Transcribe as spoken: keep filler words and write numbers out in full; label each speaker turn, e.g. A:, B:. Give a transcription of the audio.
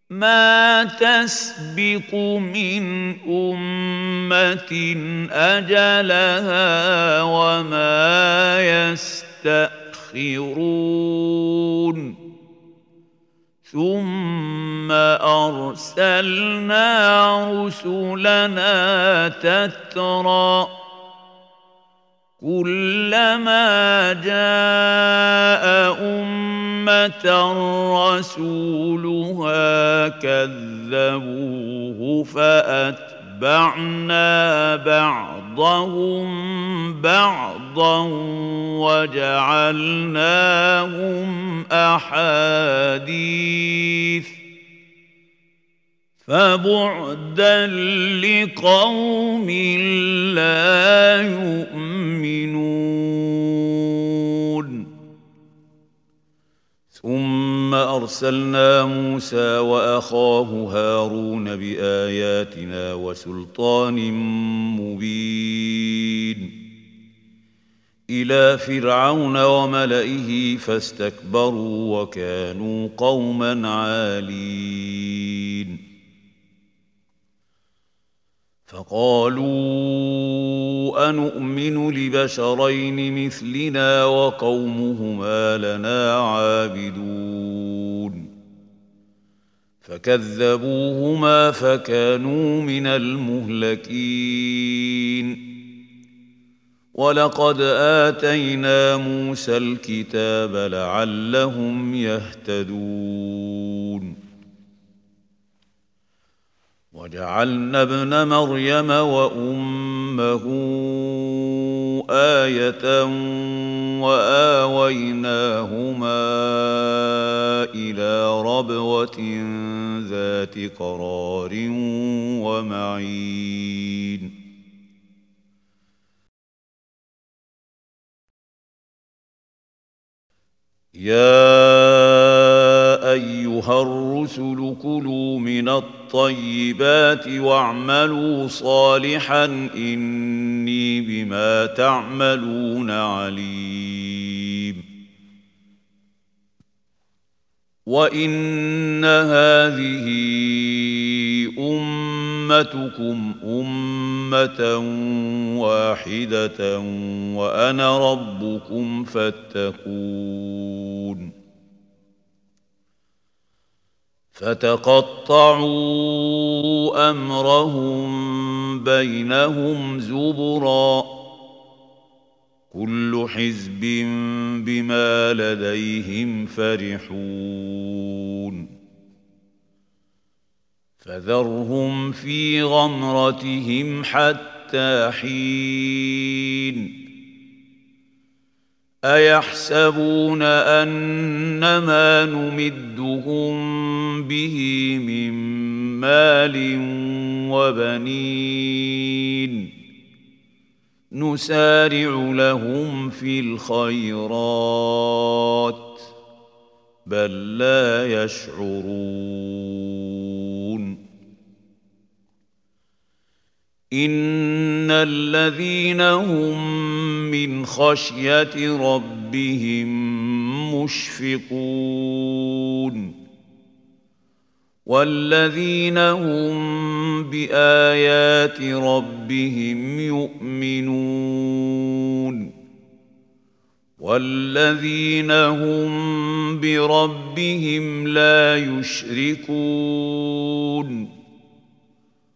A: ما تسبق من أمة أجلها وما يستأخرون ثم أرسلنا رسلنا تترى كلما جاء أمة رسولها كذبوه فأتبعنا بعضهم بعضا وجعلناهم أحاديث فبعدا لقوم لا يؤمنون ثم أرسلنا موسى وأخاه هارون بآياتنا وسلطان مبين إلى فرعون وملئه فاستكبروا وكانوا قوما عالين فقالوا أنؤمن لبشرين مثلنا وقومهما لنا عابدون فكذبوهما فكانوا من المهلكين ولقد آتينا موسى الكتاب لعلهم يهتدون وجعلنا ابن مريم وأمه آية وآويناهما إلى ربوة ذات قرار ومعين يا أيها الرسل كلوا من الطيبات واعملوا صالحا إني بما تعملون عليم وإن هذه أمتكم أمة واحدة وأنا ربكم فاتقون فتقطعوا أمرهم بينهم زبرا كل حزب بما لديهم فرحون فذرهم في غمرتهم حتى حين أيحسبون أنما نمدهم به من مال وبنين نسارع لهم في الخيرات بل لا يشعرون إن الذين هم من خشية ربهم مشفقون والذين هم بآيات ربهم يؤمنون والذين هم بربهم لا يشركون